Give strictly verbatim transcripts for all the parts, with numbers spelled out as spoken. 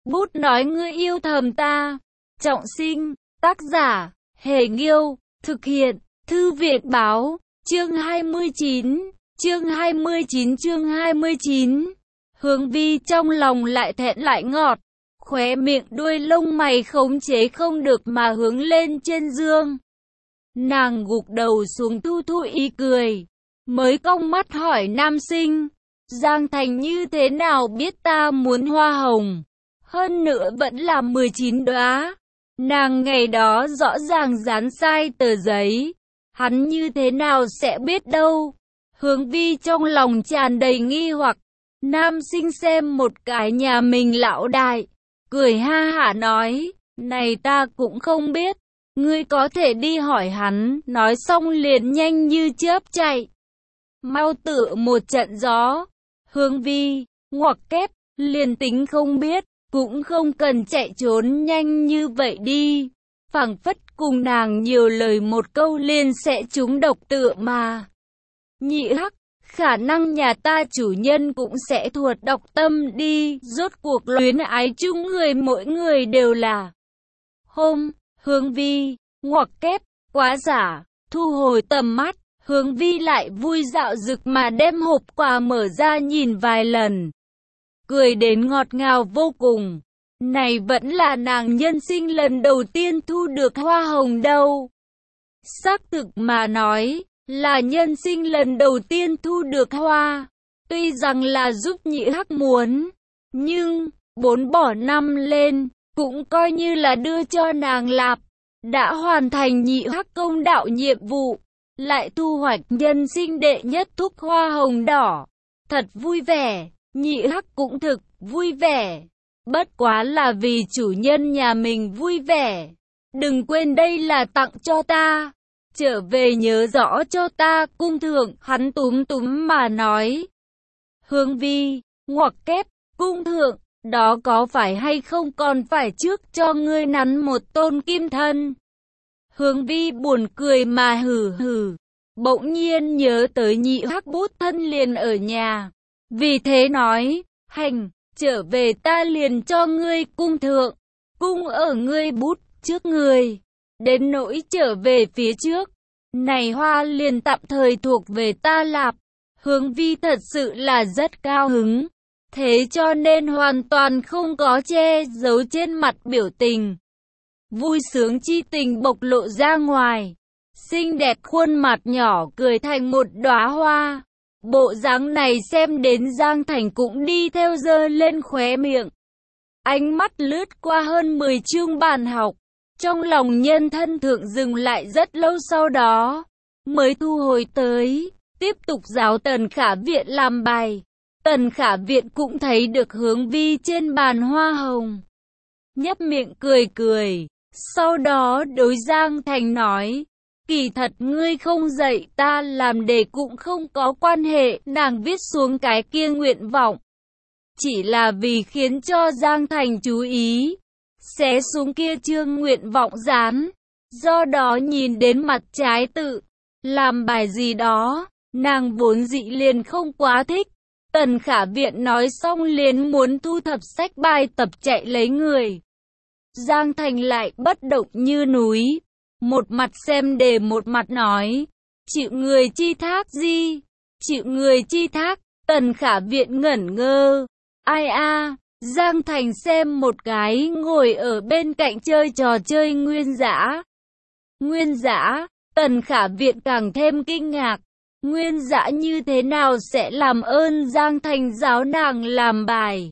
Bút nói ngươi yêu thầm ta. Trọng sinh, tác giả, Hề Nghiêu, thực hiện, Thư viện Báo, chương hai mươi chín, chương hai mươi chín chương hai mươi chín. Hướng Vi trong lòng lại thẹn lại ngọt, khóe miệng đuôi lông mày khống chế không được mà hướng lên trên dương. Nàng gục đầu xuống thu thu ý cười, mới cong mắt hỏi nam sinh, Giang Thành như thế nào biết ta muốn hoa hồng, hơn nữa vẫn là mười chín đóa. Nàng ngày đó rõ ràng dán sai tờ giấy, hắn như thế nào sẽ biết đâu. Hướng Vi trong lòng tràn đầy nghi hoặc, nam sinh xem một cái nhà mình lão đại, cười ha hả nói, này ta cũng không biết, ngươi có thể đi hỏi hắn. Nói xong liền nhanh như chớp chạy, mau tự một trận gió. Hướng Vi, ngoặc kép, liền tính không biết, cũng không cần chạy trốn nhanh như vậy đi. Phảng phất cùng nàng nhiều lời một câu liền sẽ trúng độc tựa mà. Nhị hắc, khả năng nhà ta chủ nhân cũng sẽ thuộc độc tâm đi. Rốt cuộc luyến ái chung người mỗi người đều là hôm. Hướng Vi, ngoặc kép, quá giả. Thu hồi tầm mắt, Hướng Vi lại vui dạo dực mà đem hộp quà mở ra nhìn vài lần, cười đến ngọt ngào vô cùng. Này vẫn là nàng nhân sinh lần đầu tiên thu được hoa hồng đâu. Xác thực mà nói, là nhân sinh lần đầu tiên thu được hoa. Tuy rằng là giúp nhị hắc muốn, nhưng, bốn bỏ năm lên, cũng coi như là đưa cho nàng lạp. Đã hoàn thành nhị hắc công đạo nhiệm vụ, lại thu hoạch nhân sinh đệ nhất thúc hoa hồng đỏ. Thật vui vẻ, nhị hắc cũng thực vui vẻ. Bất quá là vì chủ nhân nhà mình vui vẻ. Đừng quên đây là tặng cho ta, trở về nhớ rõ cho ta. Cung thượng, hắn túm túm mà nói. Hướng Vi, ngoặc kép, cung thượng, đó có phải hay không còn phải trước cho ngươi nắn một tôn kim thân. Hướng Vi buồn cười mà hừ hừ, bỗng nhiên nhớ tới nhị hắc bút thân liền ở nhà, vì thế nói, hành, trở về ta liền cho ngươi. Cung thượng, cung ở ngươi bút trước người, đến nỗi trở về phía trước, này hoa liền tạm thời thuộc về ta lạp. Hướng Vi thật sự là rất cao hứng, thế cho nên hoàn toàn không có che giấu trên mặt biểu tình. Vui sướng chi tình bộc lộ ra ngoài, xinh đẹp khuôn mặt nhỏ cười thành một đóa hoa. Bộ dáng này xem đến Giang Thành cũng đi theo giơ lên khóe miệng. Ánh mắt lướt qua hơn mười chương bàn học, trong lòng nhân thân thượng dừng lại rất lâu, sau đó mới thu hồi tới, tiếp tục giáo Tần Khả Viện làm bài. Tần Khả Viện cũng thấy được Hướng Vi trên bàn hoa hồng, nhấp miệng cười cười, sau đó đối Giang Thành nói, kỳ thật ngươi không dạy ta làm đề cũng không có quan hệ. Nàng viết xuống cái kia nguyện vọng, chỉ là vì khiến cho Giang Thành chú ý, xé xuống kia chương nguyện vọng dán, do đó nhìn đến mặt trái tự, làm bài gì đó, nàng vốn dĩ liền không quá thích. Tần Khả Viện nói xong liền muốn thu thập sách bài tập chạy lấy người. Giang Thành lại bất động như núi, một mặt xem đề một mặt nói, chịu người chi thác gì? Chịu người chi thác? Tần Khả Viện ngẩn ngơ, ai a? Giang Thành xem một cái ngồi ở bên cạnh chơi trò chơi Nguyên Dã. Nguyên Dã? Tần Khả Viện càng thêm kinh ngạc, Nguyên Dã như thế nào sẽ làm ơn Giang Thành giáo nàng làm bài?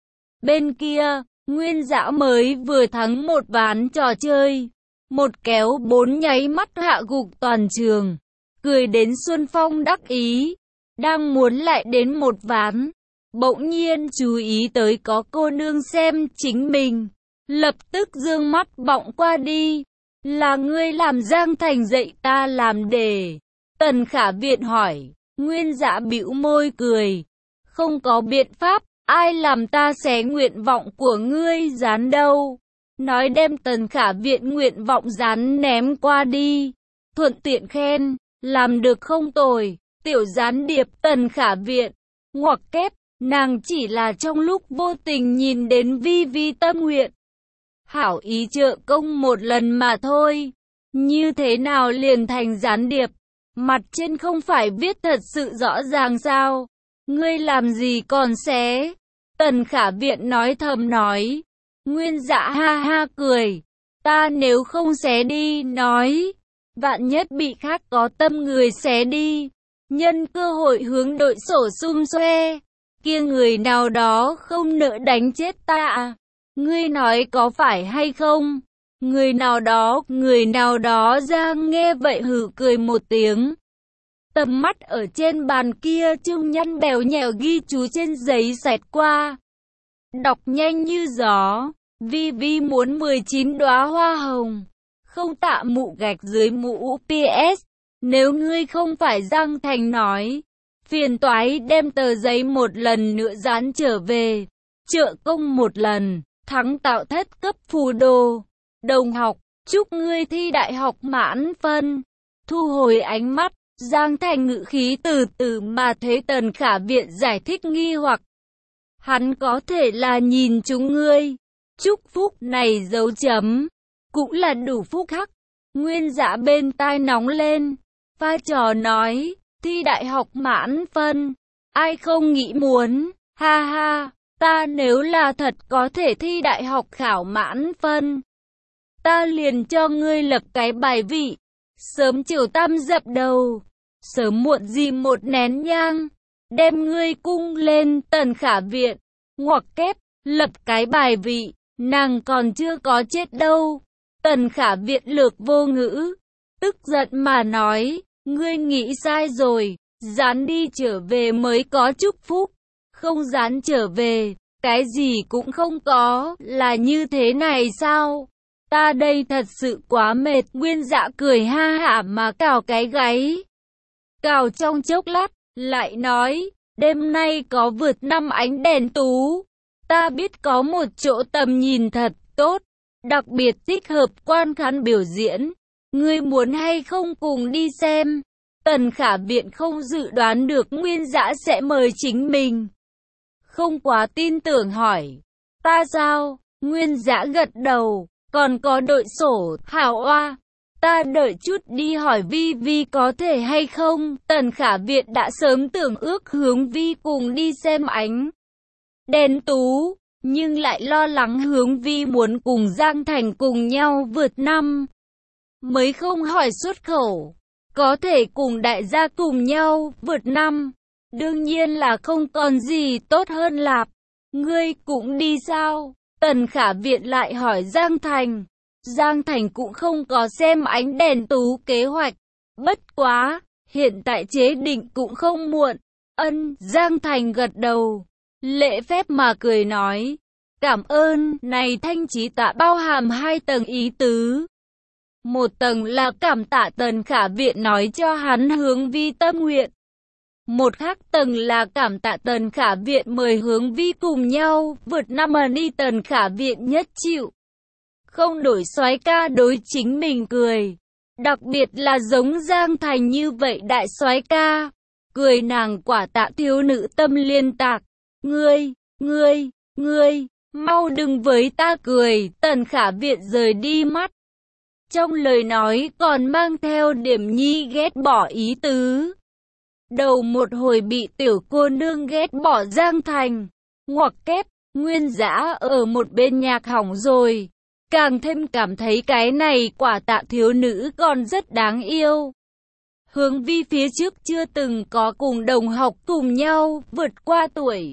Bên kia, Nguyên Dã mới vừa thắng một ván trò chơi, một kéo bốn nháy mắt hạ gục toàn trường, cười đến Xuân Phong đắc ý, đang muốn lại đến một ván, bỗng nhiên chú ý tới có cô nương xem chính mình, lập tức dương mắt bọng qua đi, là ngươi làm Giang Thành dạy ta làm đề? Tần Khả Viện hỏi. Nguyên Dã bĩu môi cười, không có biện pháp, ai làm ta xé nguyện vọng của ngươi dán đâu. Nói đem Tần Khả Viện nguyện vọng dán ném qua đi, thuận tiện khen, làm được không tồi, tiểu gián điệp. Tần Khả Viện, ngoặc kép, Nàng chỉ là trong lúc vô tình nhìn đến Vi Vi tâm nguyện. Hảo ý trợ công một lần mà thôi. Như thế nào liền thành gián điệp? Mặt trên không phải viết thật sự rõ ràng sao? Ngươi làm gì còn xé? Tần Khả Viện nói thầm nói. Nguyên Dạ ha ha cười. Ta nếu không xé đi, nói. Vạn nhất bị khác có tâm người xé đi. Nhân cơ hội hướng đội sổ xum xoe. Kia người nào đó không nỡ đánh chết ta à? Ngươi nói có phải hay không? Người nào đó, người nào đó ra nghe vậy hử cười một tiếng. Tầm mắt ở trên bàn kia Trương Nhăn bèo nhèo ghi chú trên giấy xẹt qua. Đọc nhanh như gió. Vi Vi muốn mười chín đóa hoa hồng. Không tạ mụ gạch dưới mũ pê ét. Nếu ngươi không phải Giang Thành nói. Phiền toái đem tờ giấy một lần nữa dán trở về. Trợ công một lần. Thắng tạo thất cấp phù đồ. Đồng học, chúc ngươi thi đại học mãn phân. Thu hồi ánh mắt. Giang Thành ngữ khí từ từ mà thấy Tần Khả Viện giải thích nghi hoặc. Hắn có thể là nhìn chúng ngươi. Chúc phúc này dấu chấm. Cũng là đủ phúc hắc. Nguyên Dạ bên tai nóng lên. Pha trò nói. Thi đại học mãn phân. Ai không nghĩ muốn. Ha ha. Ta nếu là thật có thể thi đại học khảo mãn phân. Ta liền cho ngươi lập cái bài vị. Sớm chiều tam dập đầu. Sớm muộn gì một nén nhang. Đem ngươi cung lên. Tần Khả Viện. Ngoặc kép. Lập cái bài vị. Nàng còn chưa có chết đâu. Tần Khả Viện lược vô ngữ. Tức giận mà nói. Ngươi nghĩ sai rồi. Dán đi trở về mới có chúc phúc. Không dán trở về. Cái gì cũng không có. Là như thế này sao? Ta đây thật sự quá mệt. Nguyên Dạ cười ha hả mà cào cái gáy. Cào trong chốc lát. Lại nói. Đêm nay có vượt năm ánh đèn tú. Ta biết có một chỗ tầm nhìn thật tốt. Đặc biệt thích hợp quan khán biểu diễn. Ngươi muốn hay không cùng đi xem? Tần Khả Viện không dự đoán được Nguyên Dạ sẽ mời chính mình. Không quá tin tưởng hỏi. Ta sao? Nguyên Dạ gật đầu. Còn có đội sổ, hảo oa. Ta đợi chút đi hỏi Vi Vi có thể hay không. Tần Khả Viện đã sớm tưởng ước hướng Vi cùng đi xem ánh đèn tú. Nhưng lại lo lắng hướng Vi muốn cùng Giang Thành cùng nhau vượt năm. Mới không hỏi xuất khẩu. Có thể cùng đại gia cùng nhau vượt năm. Đương nhiên là không còn gì tốt hơn lạp. Ngươi cũng đi sao? Tần Khả Viện lại hỏi Giang Thành. Giang Thành cũng không có xem ánh đèn tú kế hoạch. Bất quá, hiện tại chế định cũng không muộn. Ân, Giang Thành gật đầu. Lễ phép mà cười nói. Cảm ơn, này thanh chí tạ bao hàm hai tầng ý tứ. Một tầng là cảm tạ Tần Khả Viện nói cho hắn hướng Vi tâm nguyện. Một khác tầng là cảm tạ Tần Khả Viện mời hướng Vi cùng nhau vượt năm mà đi. Tần Khả Viện nhất chịu. Không đổi soái ca đối chính mình cười. Đặc biệt là giống Giang Thành như vậy đại soái ca. Cười nàng quả tạ thiếu nữ tâm liên tạc. Ngươi, ngươi, ngươi, mau đừng với ta cười. Tần Khả Viện rời đi mắt. Trong lời nói còn mang theo điểm nhi ghét bỏ ý tứ. Đầu một hồi bị tiểu cô nương ghét bỏ Giang Thành. Ngoặc kép, Nguyên Dã ở một bên nhạc hỏng rồi. Càng thêm cảm thấy cái này quả tạ thiếu nữ còn rất đáng yêu. Hướng Vi phía trước chưa từng có cùng đồng học cùng nhau vượt qua tuổi.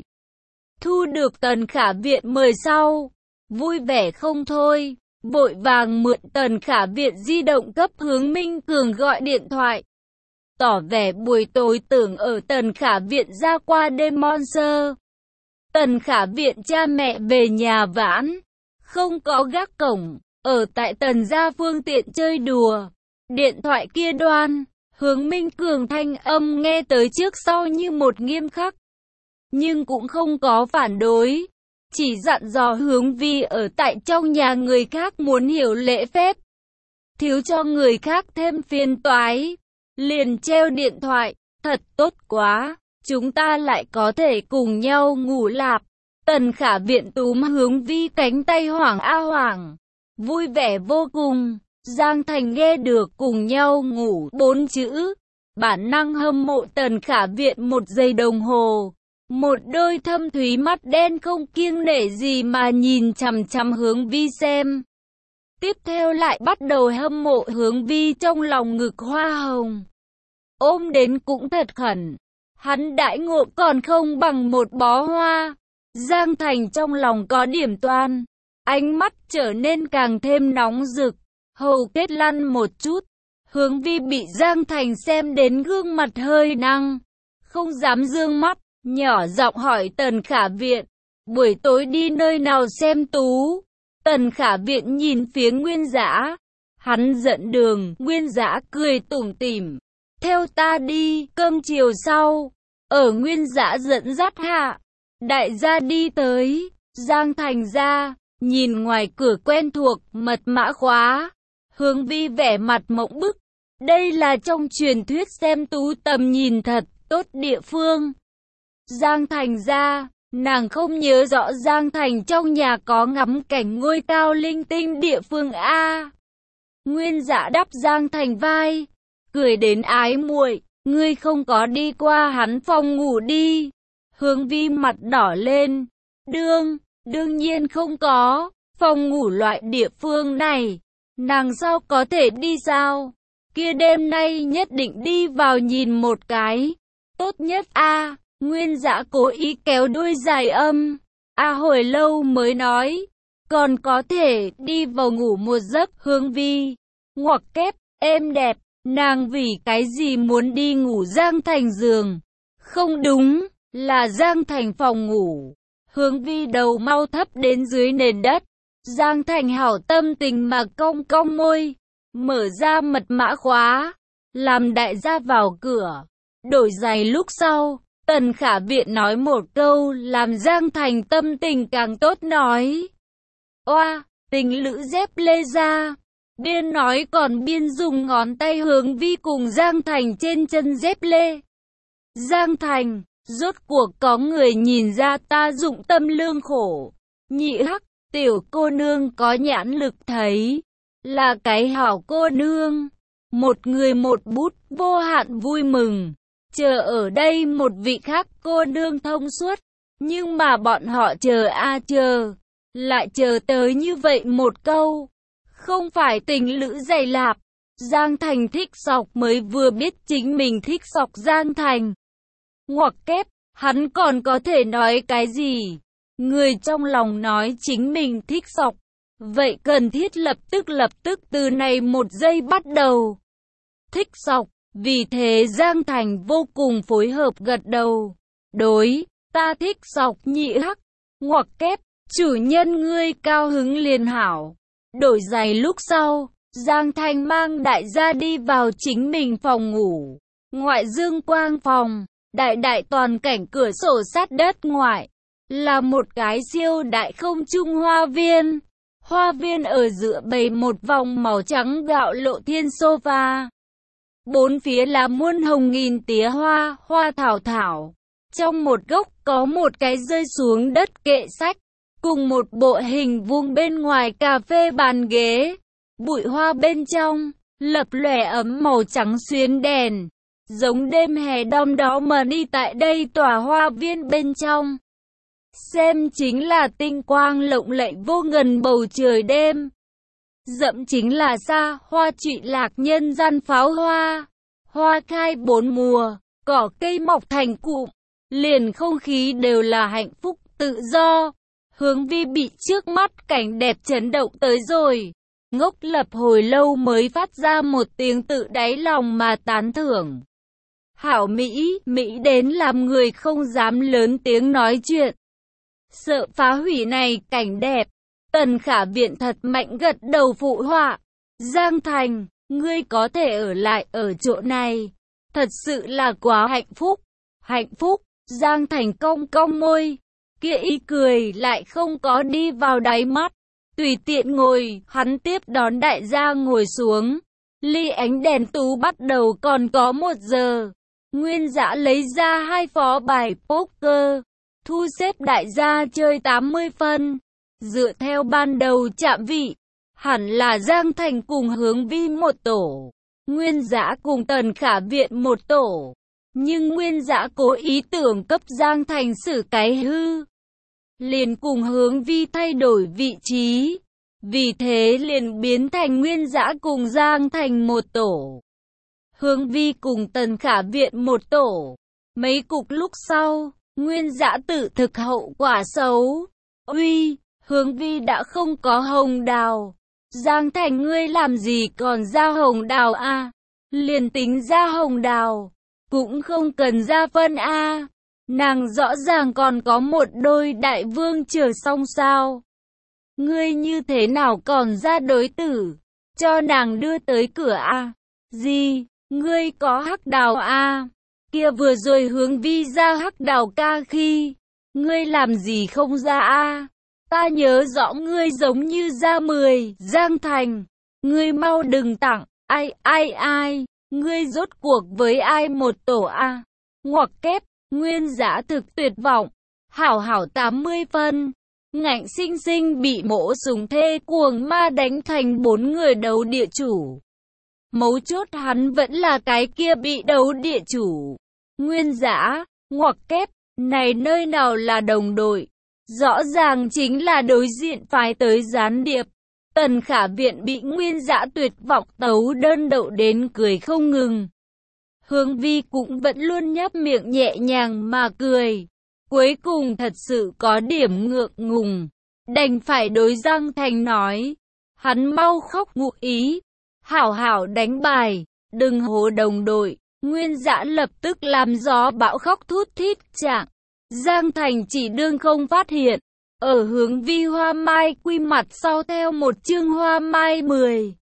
Thu được Tần Khả Viện mời sau. Vui vẻ không thôi. Vội vàng mượn Tần Khả Viện di động cấp hướng Minh Cường gọi điện thoại. Tỏ vẻ buổi tối tưởng ở Tần Khả Viện ra qua đêm Monster. Tần Khả Viện cha mẹ về nhà vãn. Không có gác cổng. Ở tại Tần gia phương tiện chơi đùa. Điện thoại kia đoan. Hướng Minh Cường thanh âm nghe tới trước sau như một nghiêm khắc. Nhưng cũng không có phản đối. Chỉ dặn dò hướng Vi ở tại trong nhà người khác muốn hiểu lễ phép. Thiếu cho người khác thêm phiền toái. Liền treo điện thoại. Thật tốt quá. chúng ta lại có thể cùng nhau ngủ lạp. Tần Khả Viện túm Hướng Vi cánh tay hoảng a hoảng, vui vẻ vô cùng. Giang Thành nghe được cùng nhau ngủ bốn chữ, bản năng hâm mộ Tần Khả Viện một giây đồng hồ. Một đôi thâm thúy mắt đen không kiêng nể gì mà nhìn chằm chằm Hướng Vi xem. Tiếp theo lại bắt đầu hâm mộ Hướng Vi trong lòng ngực hoa hồng. Ôm đến cũng thật khẩn. Hắn đãi ngộ còn không bằng một bó hoa. Giang Thành trong lòng có điểm toan. Ánh mắt trở nên càng thêm nóng rực. Hầu kết lăn một chút. Hướng Vi bị Giang Thành xem đến gương mặt hơi năng. Không dám dương mắt. Nhỏ giọng hỏi Tần Khả Viện. Buổi tối đi nơi nào xem tú? Tần Khả Viện nhìn phía Nguyên Dã. Hắn dẫn đường. Nguyên Dã cười tủm tỉm. Theo ta đi, cơm chiều sau. Ở Nguyên Dã dẫn dắt hạ. Đại gia đi tới. Giang Thành ra. Nhìn ngoài cửa quen thuộc, mật mã khóa. Hướng Vi vẻ mặt mộng bức. Đây là trong truyền thuyết xem tú tầm nhìn thật tốt địa phương. Giang Thành ra. Nàng không nhớ rõ Giang Thành trong nhà có ngắm cảnh ngôi cao linh tinh địa phương A. Nguyên Dã đắp Giang Thành vai. Cười đến ái muội. Ngươi không có đi qua hắn phòng ngủ đi. Hướng Vi mặt đỏ lên. Đương, đương nhiên không có. Phòng ngủ loại địa phương này. Nàng sao có thể đi sao? Kia đêm nay nhất định đi vào nhìn một cái. Tốt nhất A. Nguyên Dã cố ý kéo đuôi dài âm. A hồi lâu mới nói. Còn có thể đi vào ngủ một giấc. Hướng Vi. Ngoặc kép, êm đẹp. Nàng vì cái gì muốn đi ngủ Giang Thành giường? Không đúng, là Giang Thành phòng ngủ. Hướng Vi đầu mau thấp đến dưới nền đất. Giang Thành hảo tâm tình mà cong cong môi. Mở ra mật mã khóa. Làm đại gia vào cửa. Đổi giày lúc sau. Tần Khả Viện nói một câu làm Giang Thành tâm tình càng tốt nói. Oa, tình lữ dép lê ra. Biên nói còn biên dùng ngón tay Hướng Vi cùng Giang Thành trên chân dép lê. Giang Thành, rốt cuộc có người nhìn ra ta dụng tâm lương khổ. Nhị hắc, tiểu cô nương có nhãn lực thấy. Là cái hảo cô nương. Một người một bút vô hạn vui mừng. Chờ ở đây một vị khác cô nương thông suốt. Nhưng mà bọn họ chờ a chờ. Lại chờ tới như vậy một câu. Không phải tình lữ dày lạp. Giang Thành thích sọc mới vừa biết chính mình thích sọc Giang Thành. Ngoặc kép, hắn còn có thể nói cái gì? Người trong lòng nói chính mình thích sọc. Vậy cần thiết lập tức lập tức từ này một giây bắt đầu. Thích sọc, vì thế Giang Thành vô cùng phối hợp gật đầu. Đối, ta thích sọc nhị hắc. Ngoặc kép, chủ nhân ngươi cao hứng liền hảo. Đổi giày lúc sau, Giang Thành mang đại gia đi vào chính mình phòng ngủ. Ngoại dương quang phòng, đại đại toàn cảnh cửa sổ sát đất ngoại. Là một cái siêu đại không trung hoa viên. Hoa viên ở giữa bày một vòng màu trắng gạo lộ thiên sofa. Bốn phía là muôn hồng nghìn tía hoa, hoa thảo thảo. Trong một góc có một cái rơi xuống đất kệ sách. Cùng một bộ hình vuông bên ngoài cà phê bàn ghế. Bụi hoa bên trong, lập lòe ấm màu trắng xuyến đèn. Giống đêm hè đom đó mà đi tại đây tòa hoa viên bên trong. Xem chính là tinh quang lộng lẫy vô ngần bầu trời đêm. Dẫm chính là xa hoa trụy lạc nhân gian pháo hoa. Hoa khai bốn mùa, cỏ cây mọc thành cụm. Liền không khí đều là hạnh phúc tự do. Hướng Vi bị trước mắt cảnh đẹp chấn động tới rồi. Ngốc lập hồi lâu mới phát ra một tiếng tự đáy lòng mà tán thưởng. Hảo Mỹ, Mỹ đến làm người không dám lớn tiếng nói chuyện. Sợ phá hủy này cảnh đẹp. Tần Khả Viện thật mạnh gật đầu phụ họa. Giang Thành, ngươi có thể ở lại ở chỗ này. Thật sự là quá hạnh phúc. Hạnh phúc, Giang Thành cong cong môi. Kia ý cười lại không có đi vào đáy mắt. Tùy tiện ngồi, hắn tiếp đón đại gia ngồi xuống. Ly ánh đèn tú bắt đầu còn có một giờ. Nguyên Dã lấy ra hai phó bài poker, thu xếp đại gia chơi tám mươi phân. Dựa theo ban đầu chạm vị, hẳn là Giang Thành cùng Hướng Vi một tổ, Nguyên Dã cùng Tần Khả Viện một tổ. Nhưng Nguyên Dã cố ý tưởng cấp Giang Thành xử cái hư, liền cùng Hướng Vi thay đổi vị trí. Vì thế liền biến thành Nguyên Dã cùng Giang Thành một tổ, Hướng Vi cùng Tần Khả Viện một tổ. Mấy cục lúc sau, Nguyên Dã tự thực hậu quả xấu. Uy, Hướng Vi đã không có hồng đào. Giang Thành ngươi làm gì còn ra hồng đào a? À? Liền tính ra hồng đào, cũng không cần ra phân a. À. Nàng rõ ràng còn có một đôi đại vương chờ xong sao? Ngươi như thế nào còn ra đối tử, cho nàng đưa tới cửa a? À? Gì? Ngươi có hắc đào a? À? Kia vừa rồi Hướng Vi ra hắc đào ca khi, ngươi làm gì không ra a? À? Ta nhớ rõ ngươi giống như ra mười, Giang Thành, ngươi mau đừng tặng, ai ai ai, ngươi rốt cuộc với ai một tổ a? À? Ngoặc kép, Nguyên Dã thực tuyệt vọng, hảo hảo tám mươi phân, ngạnh sinh sinh bị mỗ súng thê cuồng ma đánh thành bốn người đấu địa chủ. Mấu chốt hắn vẫn là cái kia bị đấu địa chủ. Nguyên Dã, ngoặc kép, này nơi nào là đồng đội, rõ ràng chính là đối diện phái tới gián điệp. Tần Khả Viện bị Nguyên Dã tuyệt vọng tấu đơn đậu đến cười không ngừng. Hướng Vi cũng vẫn luôn nhấp miệng nhẹ nhàng mà cười. Cuối cùng thật sự có điểm ngượng ngùng, đành phải đối Giang Thành nói, hắn mau khóc ngụ ý, hảo hảo đánh bài, đừng hố đồng đội. Nguyên Dã lập tức làm gió bão khóc thút thít trạng. Giang Thành chỉ đương không phát hiện, ở Hướng Vi hoa mai quy mặt sau theo một chương hoa mai mười.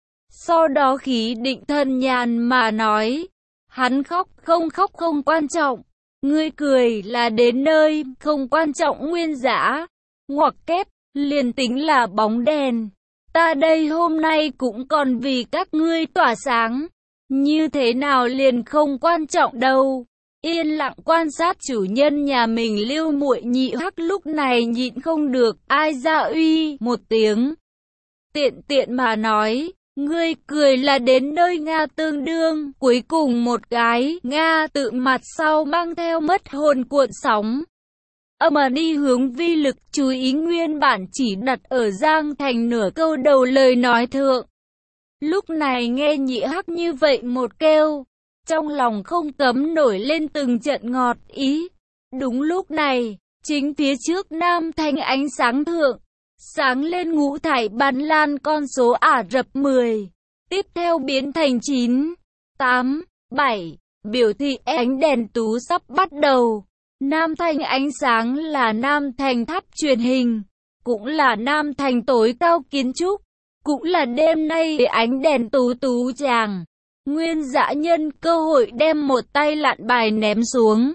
Sau đó khí định thần nhàn mà nói, hắn khóc không khóc không quan trọng, ngươi cười là đến nơi, không quan trọng. Nguyên Dã, ngoặc kép, liền tính là bóng đèn, ta đây hôm nay cũng còn vì các ngươi tỏa sáng, như thế nào liền không quan trọng đâu. Yên lặng quan sát chủ nhân nhà mình Lưu Muội Nhị Hắc lúc này nhịn không được, ai ra uy một tiếng. Tiện tiện mà nói, ngươi cười là đến nơi Nga tương đương, cuối cùng một cái, Nga tự mặt sau mang theo mất hồn cuộn sóng. Âm mà đi Hướng Vi lực chú ý nguyên bản chỉ đặt ở Giang Thành nửa câu đầu lời nói thượng. Lúc này nghe Nhị Hắc như vậy một kêu, trong lòng không cấm nổi lên từng trận ngọt ý. Đúng lúc này, chính phía trước Nam Thành ánh sáng thượng, sáng lên ngũ thải ban lan con số Ả Rập mười, tiếp theo biến thành chín, tám, bảy, biểu thị ánh đèn tú sắp bắt đầu. Nam Thành ánh sáng là Nam Thành tháp truyền hình, cũng là Nam Thành tối cao kiến trúc, cũng là đêm nay ánh đèn tú tú chàng. Nguyên Dã nhân cơ hội đem một tay lặn bài ném xuống,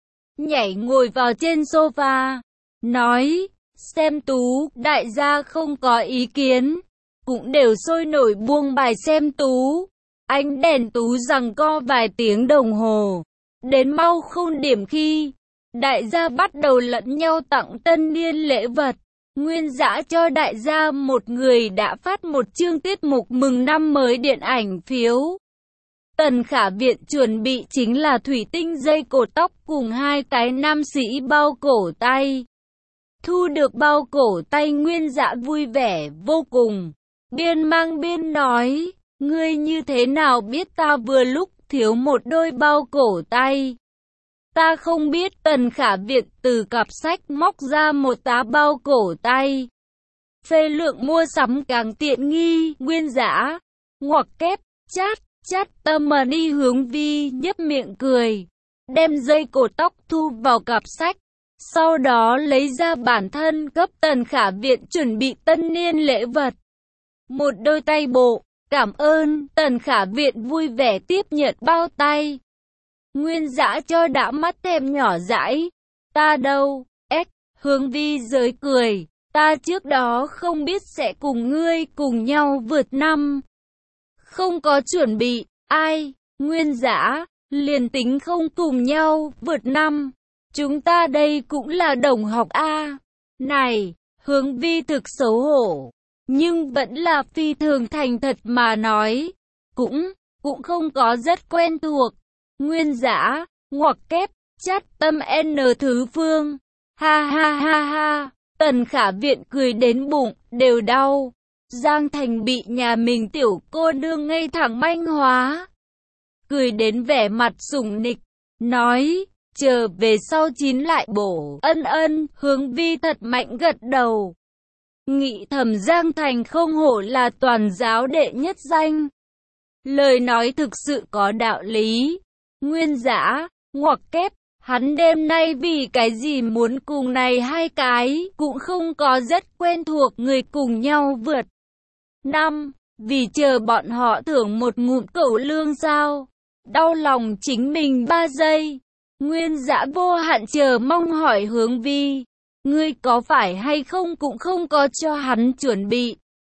nhảy ngồi vào trên sofa, nói, xem tú, đại gia không có ý kiến, cũng đều sôi nổi buông bài xem tú. Ánh đèn tú giằng co vài tiếng đồng hồ, đến mau không điểm khi, đại gia bắt đầu lẫn nhau tặng tân niên lễ vật. Nguyên Dã cho đại gia một người đã phát một chương tiết mục mừng năm mới điện ảnh phiếu. Tần Khả Viện chuẩn bị chính là thủy tinh dây cột tóc cùng hai cái nam sĩ bao cổ tay. Thu được bao cổ tay Nguyên Dã vui vẻ vô cùng, biên mang biên nói, ngươi như thế nào biết ta vừa lúc thiếu một đôi bao cổ tay? Ta không biết. Tần Khả Viện từ cặp sách móc ra một tá bao cổ tay. Phê lượng mua sắm càng tiện nghi. Nguyên Dã, ngoặc kép, chát, chát tâm mà đi Hướng Vi nhấp miệng cười, đem dây cột tóc thu vào cặp sách, sau đó lấy ra bản thân cấp Tần Khả Viện chuẩn bị tân niên lễ vật. Một đôi tay bộ, cảm ơn. Tần Khả Viện vui vẻ tiếp nhận bao tay. Nguyên Dã cho đã mắt thèm nhỏ dãi. Ta đâu, ếch, Hướng Vi giới cười, ta trước đó không biết sẽ cùng ngươi cùng nhau vượt năm. Không có chuẩn bị, ai, Nguyên Dã, liền tính không cùng nhau vượt năm, chúng ta đây cũng là đồng học a. Này, Hướng Vi thực xấu hổ, nhưng vẫn là phi thường thành thật mà nói, cũng, cũng không có rất quen thuộc. Nguyên Dã, ngoặc kép, chát tâm N thứ phương, ha ha ha ha, Tần Khả Viện cười đến bụng, đều đau. Giang Thành bị nhà mình tiểu cô nương ngây thẳng manh hóa, cười đến vẻ mặt sủng nịch, nói, chờ về sau chín lại bổ. Ân ân, Hướng Vi thật mạnh gật đầu. Nghĩ thầm Giang Thành không hổ là toàn giáo đệ nhất danh. Lời nói thực sự có đạo lý. Nguyên Dã, ngoặc kép, hắn đêm nay vì cái gì muốn cùng này hai cái, cũng không có rất quen thuộc người cùng nhau vượt năm, vì chờ bọn họ thưởng một ngụm cẩu lương sao. Đau lòng chính mình ba giây. Nguyên Dã vô hạn chờ mong hỏi Hướng Vi, ngươi có phải hay không cũng không có cho hắn chuẩn bị.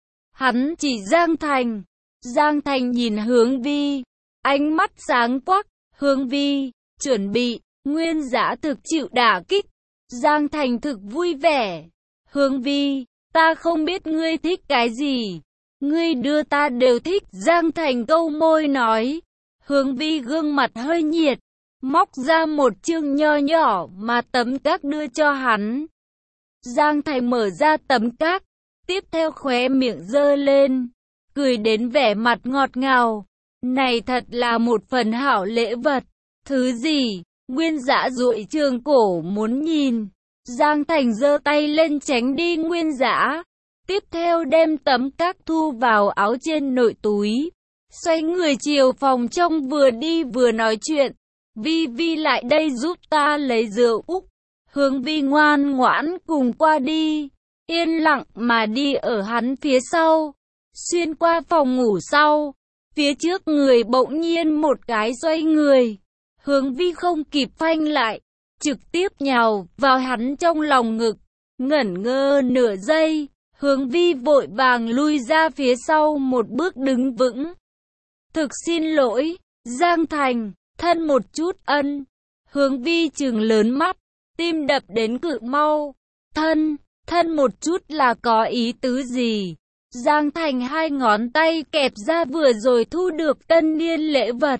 Hắn chỉ Giang Thành. Giang Thành nhìn Hướng Vi, ánh mắt sáng quắc. Hướng Vi, chuẩn bị. Nguyên Dã thực chịu đả kích. Giang Thành thực vui vẻ. Hướng Vi, ta không biết ngươi thích cái gì, ngươi đưa ta đều thích. Giang Thành câu môi nói. Hướng Vi gương mặt hơi nhiệt, móc ra một chương nho nhỏ mà tấm các đưa cho hắn. Giang Thành mở ra tấm các, tiếp theo khóe miệng giơ lên, cười đến vẻ mặt ngọt ngào. Này thật là một phần hảo lễ vật. Thứ gì? Nguyên Dã duỗi trường cổ muốn nhìn. Giang Thành giơ tay lên tránh đi Nguyên Dã, tiếp theo đem tấm các thu vào áo trên nội túi, xoay người chiều phòng trong vừa đi vừa nói chuyện. Vi Vi lại đây giúp ta lấy rượu. Úc. Hướng Vi ngoan ngoãn cùng qua đi, yên lặng mà đi ở hắn phía sau, xuyên qua phòng ngủ sau. Phía trước người bỗng nhiên một cái xoay người. Hướng Vi không kịp phanh lại, trực tiếp nhào vào hắn trong lòng ngực, ngẩn ngơ nửa giây. Hướng Vi vội vàng lui ra phía sau một bước đứng vững. Thực xin lỗi, Giang Thành, thân một chút. Ân. Hướng Vi trừng lớn mắt, tim đập đến cực mau. Thân, thân một chút là có ý tứ gì? Giang Thành hai ngón tay kẹp ra vừa rồi thu được tân niên lễ vật,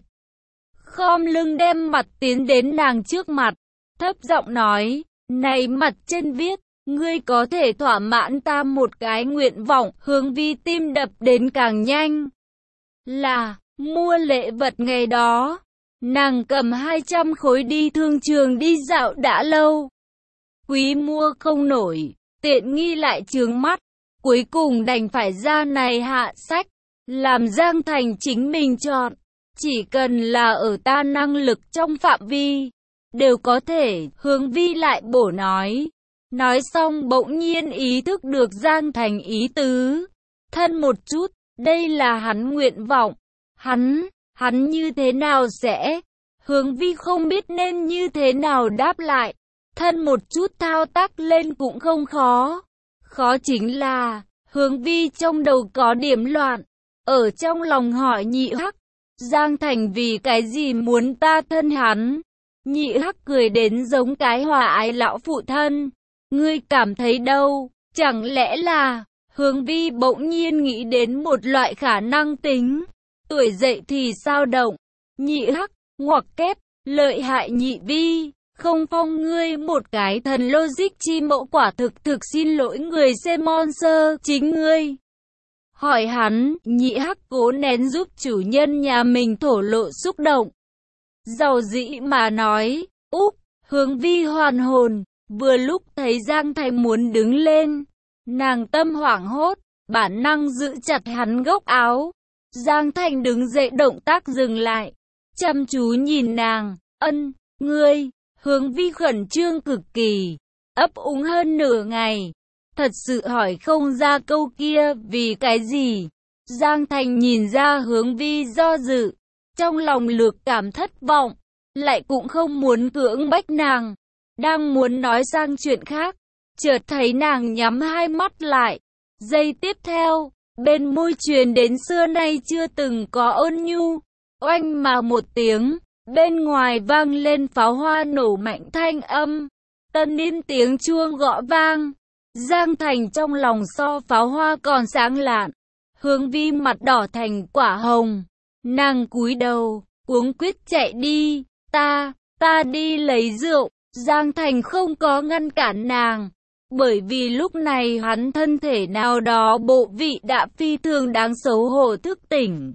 khom lưng đem mặt tiến đến nàng trước mặt, thấp giọng nói, này mặt trên viết, ngươi có thể thỏa mãn ta một cái nguyện vọng. Hướng Vi tim đập đến càng nhanh. Là, mua lễ vật ngày đó, nàng cầm hai trăm khối đi thương trường đi dạo đã lâu. Quý mua không nổi, tiện nghi lại chướng mắt, cuối cùng đành phải ra này hạ sách, làm Giang Thành chính mình chọn. Chỉ cần là ở ta năng lực trong phạm vi, đều có thể. Hướng Vi lại bổ nói. Nói xong bỗng nhiên ý thức được Giang Thành ý tứ. Thân một chút, đây là hắn nguyện vọng. Hắn, hắn như thế nào sẽ? Hướng Vi không biết nên như thế nào đáp lại. Thân một chút thao tác lên cũng không khó. Khó chính là, Hướng Vi trong đầu có điểm loạn. Ở trong lòng hỏi Nhị Hắc, Giang Thành vì cái gì muốn ta thân hắn? Nhị Hắc cười đến giống cái hòa ái lão phụ thân. Ngươi cảm thấy đâu? Chẳng lẽ là... Hướng Vi bỗng nhiên nghĩ đến một loại khả năng tính. Tuổi dậy thì sao động. Nhị Hắc, ngoặc kép, lợi hại Nhị Vi. Không phong ngươi một cái thần logic chi mẫu, quả thực thực xin lỗi người xem monster chính ngươi. Hỏi hắn, Nhị Hắc cố nén giúp chủ nhân nhà mình thổ lộ xúc động. Giàu dĩ mà nói, Úc. Hướng Vi hoàn hồn, vừa lúc thấy Giang Thành muốn đứng lên. Nàng tâm hoảng hốt, bản năng giữ chặt hắn góc áo. Giang Thành đứng dậy, động tác dừng lại, chăm chú nhìn nàng. Ân, ngươi. Hướng Vi khẩn trương cực kỳ, ấp úng hơn nửa ngày, thật sự hỏi không ra câu kia vì cái gì. Giang Thành nhìn ra Hướng Vi do dự, trong lòng lược cảm thất vọng, lại cũng không muốn cưỡng bách nàng. Đang muốn nói sang chuyện khác, chợt thấy nàng nhắm hai mắt lại. Giây tiếp theo, bên môi truyền đến xưa nay chưa từng có ôn nhu, oanh mà một tiếng. Bên ngoài vang lên pháo hoa nổ mạnh thanh âm. Tân niên tiếng chuông gõ vang. Giang Thành trong lòng so pháo hoa còn sáng lạn. Hướng Vi mặt đỏ thành quả hồng. Nàng cúi đầu, cuống quýt chạy đi. Ta, ta đi lấy rượu. Giang Thành không có ngăn cản nàng. Bởi vì lúc này hắn thân thể nào đó bộ vị đã phi thường đáng xấu hổ thức tỉnh.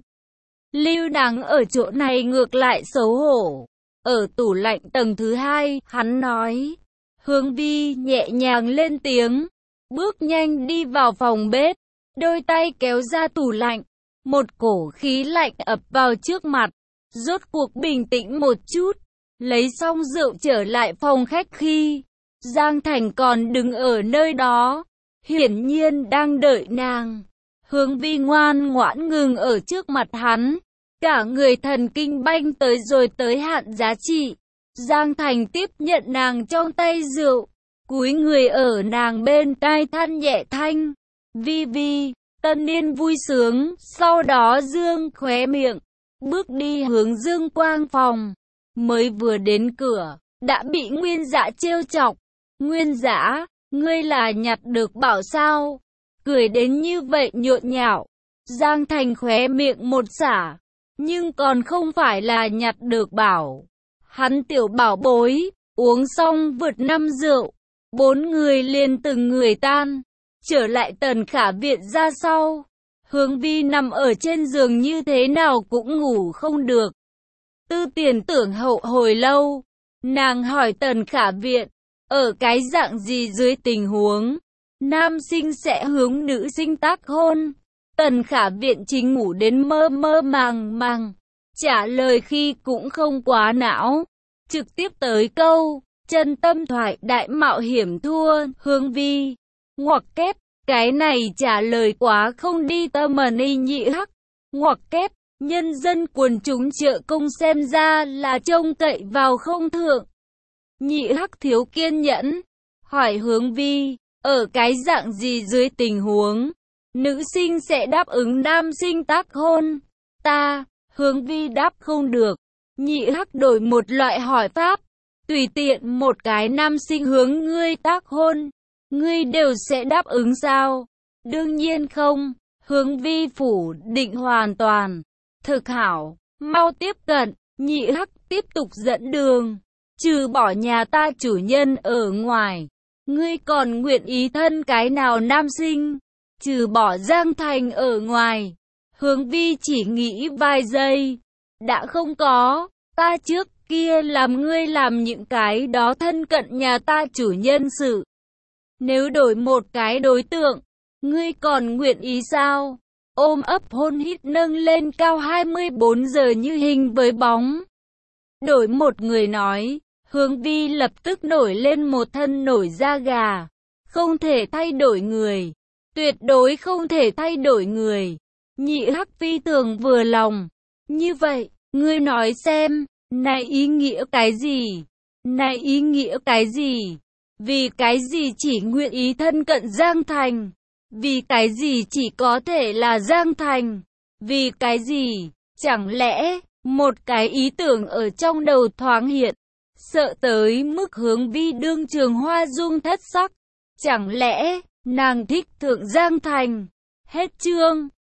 Lưu Đằng ở chỗ này ngược lại xấu hổ. Ở tủ lạnh tầng thứ hai, hắn nói. Hướng Vi nhẹ nhàng lên tiếng. Bước nhanh đi vào phòng bếp. Đôi tay kéo ra tủ lạnh. Một cổ khí lạnh ập vào trước mặt. Rốt cuộc bình tĩnh một chút. Lấy xong rượu trở lại phòng khách khi Giang Thành còn đứng ở nơi đó. Hiển nhiên đang đợi nàng. Hướng Vi ngoan ngoãn ngừng ở trước mặt hắn. Cả người thần kinh banh tới rồi tới hạn giá trị. Giang Thành tiếp nhận nàng trong tay rượu. Cúi người ở nàng bên tai than nhẹ thanh. Vi Vi, tân niên vui sướng. Sau đó dương khóe miệng. Bước đi hướng Dương Quang phòng. Mới vừa đến cửa, đã bị Nguyên Dã trêu chọc. Nguyên Dã, ngươi là nhặt được bảo sao? Cười đến như vậy nhộn nhạo. Giang Thành khóe miệng một xả. Nhưng còn không phải là nhặt được bảo. Hắn tiểu bảo bối, uống xong vượt năm rượu. Bốn người liền từng người tan. Trở lại Tần Khả viện ra sau. Hướng Vi nằm ở trên giường như thế nào cũng ngủ không được. Tư Tiền tưởng hậu hồi lâu. Nàng hỏi Tần Khả viện. Ở cái dạng gì dưới tình huống nam sinh sẽ hướng nữ sinh tác hôn? Tần Khả viện chính ngủ đến mơ mơ màng màng. Trả lời khi cũng không quá não. Trực tiếp tới câu. Chân tâm thoại đại mạo hiểm thua. Hướng Vi. Ngoặc kép. Cái này trả lời quá không đi tâm y nhị hắc. Ngoặc kép. Nhân dân quần chúng trợ công xem ra là trông cậy vào không thượng. Nhị hắc thiếu kiên nhẫn. Hỏi Hướng Vi. Ở cái dạng gì dưới tình huống nữ sinh sẽ đáp ứng nam sinh tác hôn? Ta. Hướng Vi đáp không được. Nhị hắc đổi một loại hỏi pháp. Tùy tiện một cái nam sinh hướng ngươi tác hôn, ngươi đều sẽ đáp ứng sao? Đương nhiên không. Hướng Vi phủ định hoàn toàn. Thực hảo, mau tiếp cận. Nhị hắc tiếp tục dẫn đường. Trừ bỏ nhà ta chủ nhân ở ngoài, ngươi còn nguyện ý thân cái nào nam sinh? Trừ bỏ Giang Thành ở ngoài. Hướng Vi chỉ nghĩ vài giây. Đã không có. Ta trước kia làm ngươi làm những cái đó thân cận nhà ta chủ nhân sự. Nếu đổi một cái đối tượng, ngươi còn nguyện ý sao? Ôm ấp hôn hít nâng lên cao hai mươi bốn giờ như hình với bóng. Đổi một người nói. Hướng Vi lập tức nổi lên một thân nổi da gà. Không thể thay đổi người. Tuyệt đối không thể thay đổi người. Nhị hắc phi thường vừa lòng. Như vậy, ngươi nói xem, này ý nghĩa cái gì? Này ý nghĩa cái gì? Vì cái gì chỉ nguyện ý thân cận Giang Thành? Vì cái gì chỉ có thể là Giang Thành? Vì cái gì? Chẳng lẽ, một cái ý tưởng ở trong đầu thoáng hiện. Sợ tới mức Hướng Vi đương trường hoa dung thất sắc. Chẳng lẽ, nàng thích thượng Giang Thành? Hết chương.